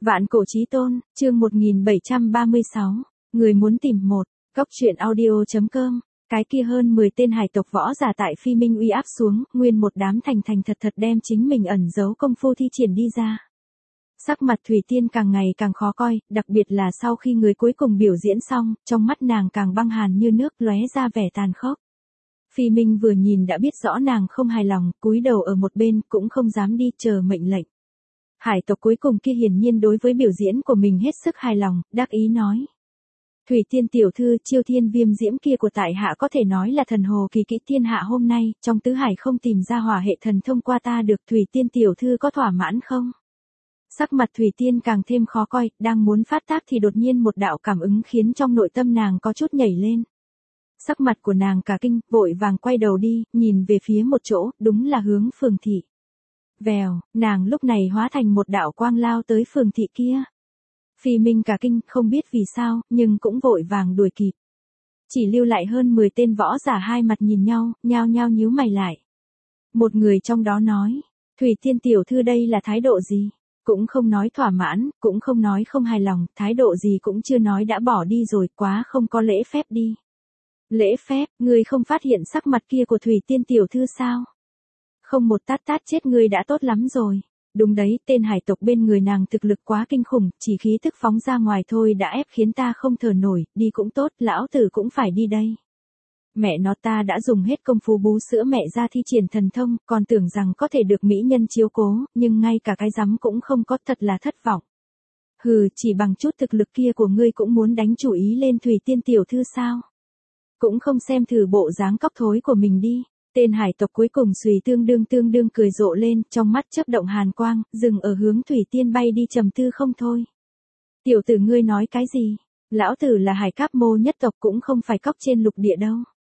Vạn cổ chí tôn, chương 1736, người muốn tìm một, góc truyện audio.com, cái kia hơn 10 tên hải tộc võ giả tại Phi Minh uy áp xuống, nguyên một đám thành thật đem chính mình ẩn giấu công phu thi triển đi ra. Sắc mặt Thủy Tiên càng ngày càng khó coi, đặc biệt là sau khi người cuối cùng biểu diễn xong, trong mắt nàng càng băng hàn như nước lóe ra vẻ tàn khốc. Phi Minh vừa nhìn đã biết rõ nàng không hài lòng, cúi đầu ở một bên cũng không dám đi chờ mệnh lệnh. Hải tộc cuối cùng kia hiển nhiên đối với biểu diễn của mình hết sức hài lòng, đắc ý nói. Thủy Tiên tiểu thư, chiêu thiên viêm diễm kia của tại hạ có thể nói là thần hồ kỳ kỹ thiên hạ hôm nay, trong tứ hải không tìm ra hỏa hệ thần thông qua ta được. Thủy Tiên tiểu thư có thỏa mãn không? Sắc mặt Thủy Tiên càng thêm khó coi, đang muốn phát tác thì đột nhiên một đạo cảm ứng khiến trong nội tâm nàng có chút nhảy lên. Sắc mặt của nàng cả kinh, vội vàng quay đầu đi, nhìn về phía một chỗ, đúng là hướng phường thị. Vèo, nàng lúc này hóa thành một đạo quang lao tới phường thị kia. Phi Minh cả kinh, không biết vì sao, nhưng cũng vội vàng đuổi kịp. Chỉ lưu lại hơn 10 tên võ giả hai mặt nhìn nhau, nhao nhao nhíu mày lại. Một người trong đó nói, Thủy Tiên tiểu thư đây là thái độ gì? Cũng không nói thỏa mãn, cũng không nói không hài lòng, thái độ gì cũng chưa nói đã bỏ đi rồi, quá không có lễ phép đi. Lễ phép, ngươi không phát hiện sắc mặt kia của Thủy Tiên tiểu thư sao? Không một tát chết ngươi đã tốt lắm rồi. Đúng đấy, tên hải tộc bên người nàng thực lực quá kinh khủng, chỉ khí tức phóng ra ngoài thôi đã ép khiến ta không thở nổi, đi cũng tốt, lão tử cũng phải đi đây. Mẹ nó, ta đã dùng hết công phu bú sữa mẹ ra thi triển thần thông, còn tưởng rằng có thể được mỹ nhân chiếu cố, nhưng ngay cả cái rắm cũng không có, thật là thất vọng. Hừ, chỉ bằng chút thực lực kia của ngươi cũng muốn đánh chủ ý lên Thủy Tiên tiểu thư sao? Cũng không xem thử bộ dáng cóc thối của mình đi. Tên hải tộc cuối cùng xùy tương đương cười rộ lên, trong mắt chớp động hàn quang, dừng ở hướng Thủy Tiên bay đi trầm tư không thôi. Tiểu tử ngươi nói cái gì? Lão tử là hải cáp mô nhất tộc cũng không phải cóc trên lục địa đâu.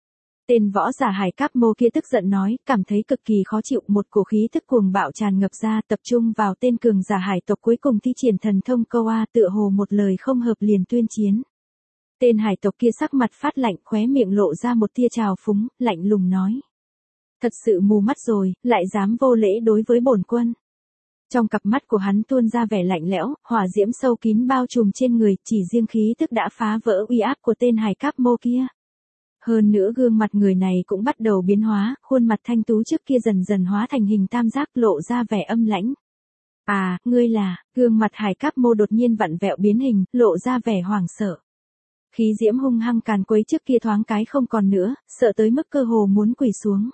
Tên võ giả hải cáp mô kia tức giận nói, cảm thấy cực kỳ khó chịu, một cổ khí tức cuồng bạo tràn ngập ra, tập trung vào tên cường giả hải tộc cuối cùng thi triển thần thông câu a, tựa hồ một lời không hợp liền tuyên chiến. Tên hải tộc kia sắc mặt phát lạnh, khóe miệng lộ ra một tia trào phúng, lạnh lùng nói. Thật sự mù mắt rồi, lại dám vô lễ đối với bổn quân. Trong cặp mắt của hắn tuôn ra vẻ lạnh lẽo, hỏa diễm sâu kín bao trùm trên người, chỉ riêng khí tức đã phá vỡ uy áp của tên hải cáp mô kia. Hơn nữa gương mặt người này cũng bắt đầu biến hóa, khuôn mặt thanh tú trước kia dần hóa thành hình tam giác, lộ ra vẻ âm lãnh. À, ngươi là, gương mặt hải cáp mô đột nhiên vặn vẹo biến hình, lộ ra vẻ hoảng sợ. Khí diễm hung hăng càn quấy trước kia thoáng cái không còn nữa, sợ tới mức cơ hồ muốn quỳ xuống.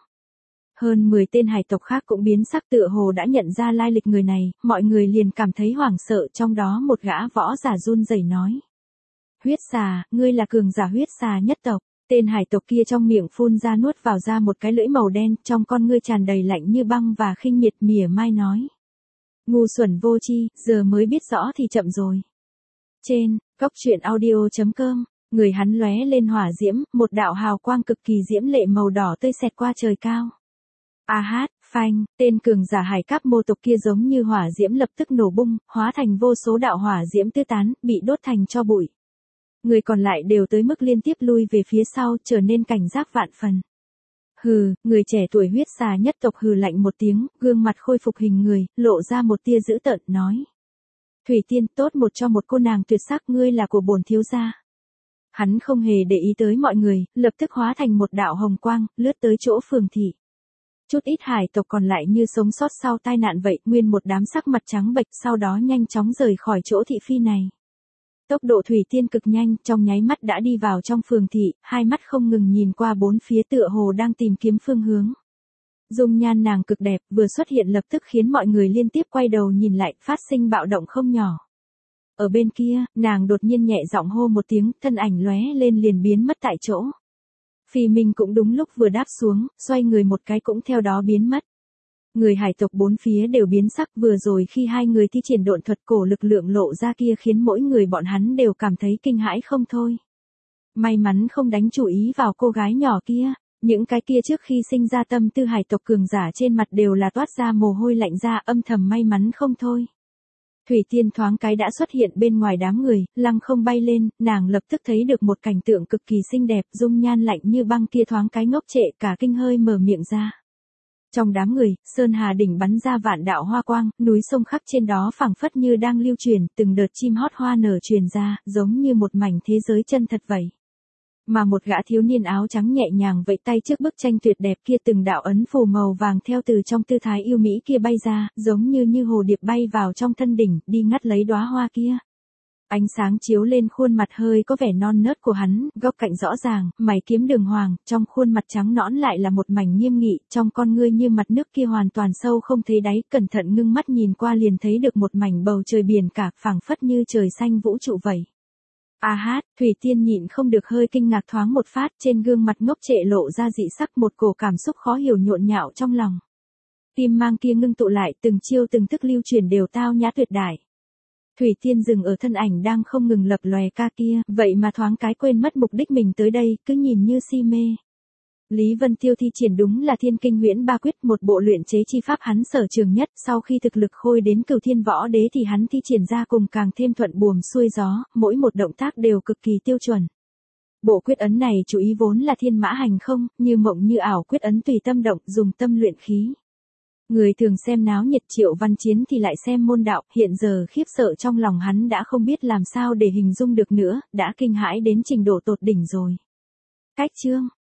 Hơn 10 tên hải tộc khác cũng biến sắc, tựa hồ đã nhận ra lai lịch người này, mọi người liền cảm thấy hoảng sợ, trong đó một gã võ giả run rẩy nói. Huyết xà, ngươi là cường giả huyết xà nhất tộc. Tên hải tộc kia trong miệng phun ra nuốt vào ra một cái lưỡi màu đen, trong con ngươi tràn đầy lạnh như băng và khinh miệt, mỉa mai nói. Ngu xuẩn vô tri, giờ mới biết rõ thì chậm rồi. Trên, góc truyện audio.com, người hắn lóe lên hỏa diễm, một đạo hào quang cực kỳ diễm lệ màu đỏ tươi xẹt qua trời cao. A hát, phanh, tên cường giả hải cáp mô tộc kia giống như hỏa diễm lập tức nổ bung, hóa thành vô số đạo hỏa diễm tứ tán, bị đốt thành tro bụi. Người còn lại đều tới mức liên tiếp lui về phía sau, trở nên cảnh giác vạn phần. Hừ, người trẻ tuổi huyết xà nhất tộc hừ lạnh một tiếng, gương mặt khôi phục hình người, lộ ra một tia dữ tợn, nói. Thủy Tiên, tốt một cho một cô nàng tuyệt sắc, ngươi là của bổn thiếu gia. Hắn không hề để ý tới mọi người, lập tức hóa thành một đạo hồng quang, lướt tới chỗ phường thị. Chút ít hải tộc còn lại như sống sót sau tai nạn vậy, nguyên một đám sắc mặt trắng bệch, sau đó nhanh chóng rời khỏi chỗ thị phi này. Tốc độ Thủy Tiên cực nhanh, trong nháy mắt đã đi vào trong phường thị, hai mắt không ngừng nhìn qua bốn phía tựa hồ đang tìm kiếm phương hướng. Dung nhan nàng cực đẹp, vừa xuất hiện lập tức khiến mọi người liên tiếp quay đầu nhìn lại, phát sinh bạo động không nhỏ. Ở bên kia, nàng đột nhiên nhẹ giọng hô một tiếng, thân ảnh lóe lên liền biến mất tại chỗ. Phi Minh cũng đúng lúc vừa đáp xuống, xoay người một cái cũng theo đó biến mất. Người hải tộc bốn phía đều biến sắc, vừa rồi khi hai người thi triển độn thuật cổ lực lượng lộ ra kia khiến mỗi người bọn hắn đều cảm thấy kinh hãi không thôi. May mắn không đánh chủ ý vào cô gái nhỏ kia, những cái kia trước khi sinh ra tâm tư hải tộc cường giả trên mặt đều là toát ra mồ hôi lạnh ra, âm thầm may mắn không thôi. Thủy Tiên thoáng cái đã xuất hiện bên ngoài đám người, lăng không bay lên, nàng lập tức thấy được một cảnh tượng cực kỳ xinh đẹp, dung nhan lạnh như băng kia thoáng cái ngốc trệ cả kinh hơi mở miệng ra. Trong đám người, Sơn Hà đỉnh bắn ra vạn đạo hoa quang, núi sông khắc trên đó phảng phất như đang lưu truyền, từng đợt chim hót hoa nở truyền ra, giống như một mảnh thế giới chân thật vậy. Mà một gã thiếu niên áo trắng nhẹ nhàng vẫy tay trước bức tranh tuyệt đẹp kia, từng đạo ấn phù màu vàng theo từ trong tư thái yêu mỹ kia bay ra, giống như hồ điệp bay vào trong thân đỉnh, đi ngắt lấy đóa hoa kia. Ánh sáng chiếu lên khuôn mặt hơi có vẻ non nớt của hắn, góc cạnh rõ ràng, mày kiếm đường hoàng, trong khuôn mặt trắng nõn lại là một mảnh nghiêm nghị, trong con ngươi như mặt nước kia hoàn toàn sâu không thấy đáy, cẩn thận ngưng mắt nhìn qua liền thấy được một mảnh bầu trời biển cả, phảng phất như trời xanh vũ trụ vậy. A hát, Thủy Tiên nhịn không được hơi kinh ngạc thoáng một phát, trên gương mặt ngốc trệ lộ ra dị sắc, một cổ cảm xúc khó hiểu nhộn nhạo trong lòng. Tim mang kia ngưng tụ lại, từng chiêu từng thức lưu truyền đều tao nhã tuyệt đại. Thủy Tiên dừng ở thân ảnh đang không ngừng lập lòe ca kia, vậy mà thoáng cái quên mất mục đích mình tới đây, cứ nhìn như si mê. Lý Vân Tiêu thi triển đúng là Thiên Kinh Huyễn Ba Quyết, một bộ luyện chế chi pháp hắn sở trường nhất, sau khi thực lực khôi đến Cửu Thiên Võ Đế thì hắn thi triển ra cùng càng thêm thuận buồm xuôi gió, mỗi một động tác đều cực kỳ tiêu chuẩn. Bộ quyết ấn này chủ ý vốn là thiên mã hành không, như mộng như ảo, quyết ấn tùy tâm động, dùng tâm luyện khí. Người thường xem náo nhiệt Triệu Văn Chiến thì lại xem môn đạo, hiện giờ khiếp sợ trong lòng hắn đã không biết làm sao để hình dung được nữa, đã kinh hãi đến trình độ tột đỉnh rồi. Cách chương